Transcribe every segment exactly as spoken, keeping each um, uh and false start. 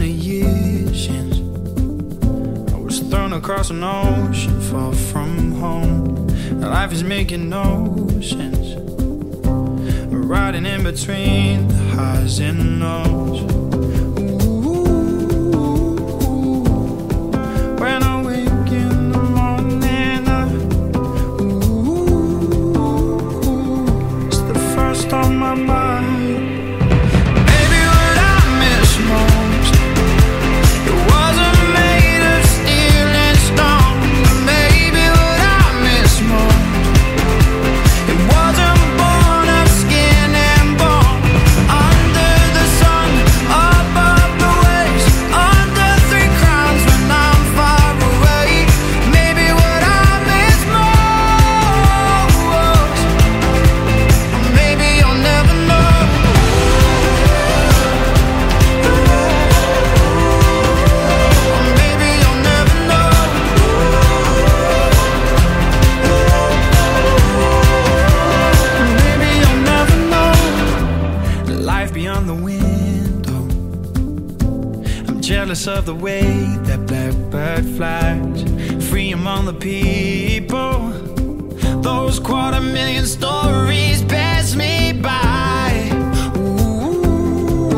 many years since I was thrown across an ocean far from home. Life is making no sense, riding in between the highs and lows. When I wake in the morning, I, ooh, it's the first on my mind. Baby, what I miss most, it wasn't made of steel and stone. Baby, what I miss most, it wasn't born of skin and bone. Under the sun, above the waves, under three crowns when I'm far away. Maybe what I miss most, or maybe I'll never know. Or maybe I'll never know. Maybe I'll never know. Life beyond the window, I'm jealous of the way that blackbird flies, free among the people. Those quarter million stories pass me by. Ooh,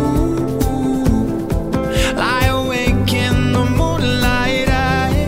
lie awake in the moonlight. I,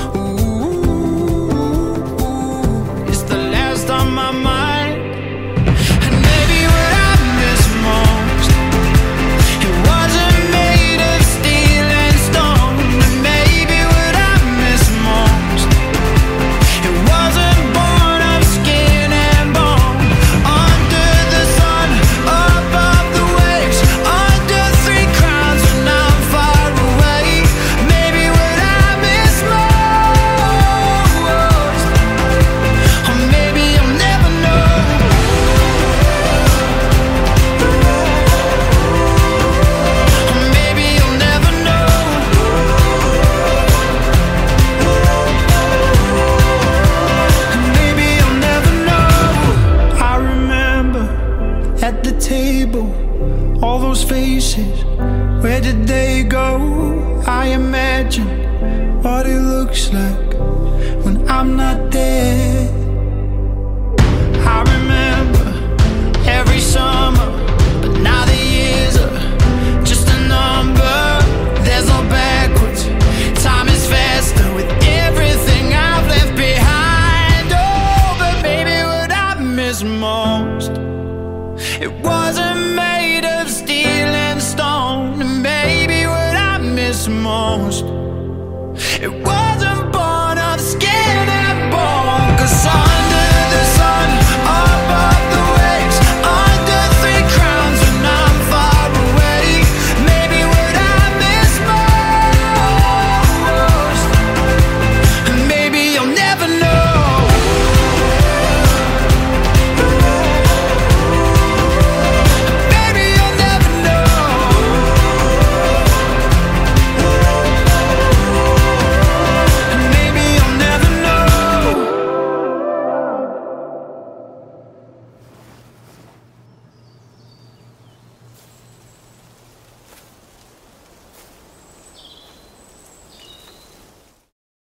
ooh, it's the last on my mind. And maybe what I miss most, it wasn't made of steel and stone. And maybe what I miss most, it wasn't born of skin and bone. Under the sun, above the waves, under three crowns when I'm far away. Maybe what I miss most, or maybe I'll never know. Or maybe I'll never know. Maybe I'll never know. I remember at the table, all those faces, where did they go? I imagine what it looks like when I'm not there. I remember every summer, but now the years are just a number. There's no backwards, time is faster with everything I've left behind. Oh, but maybe what I miss most, it wasn't made of steel and stone. And maybe what I miss most, it was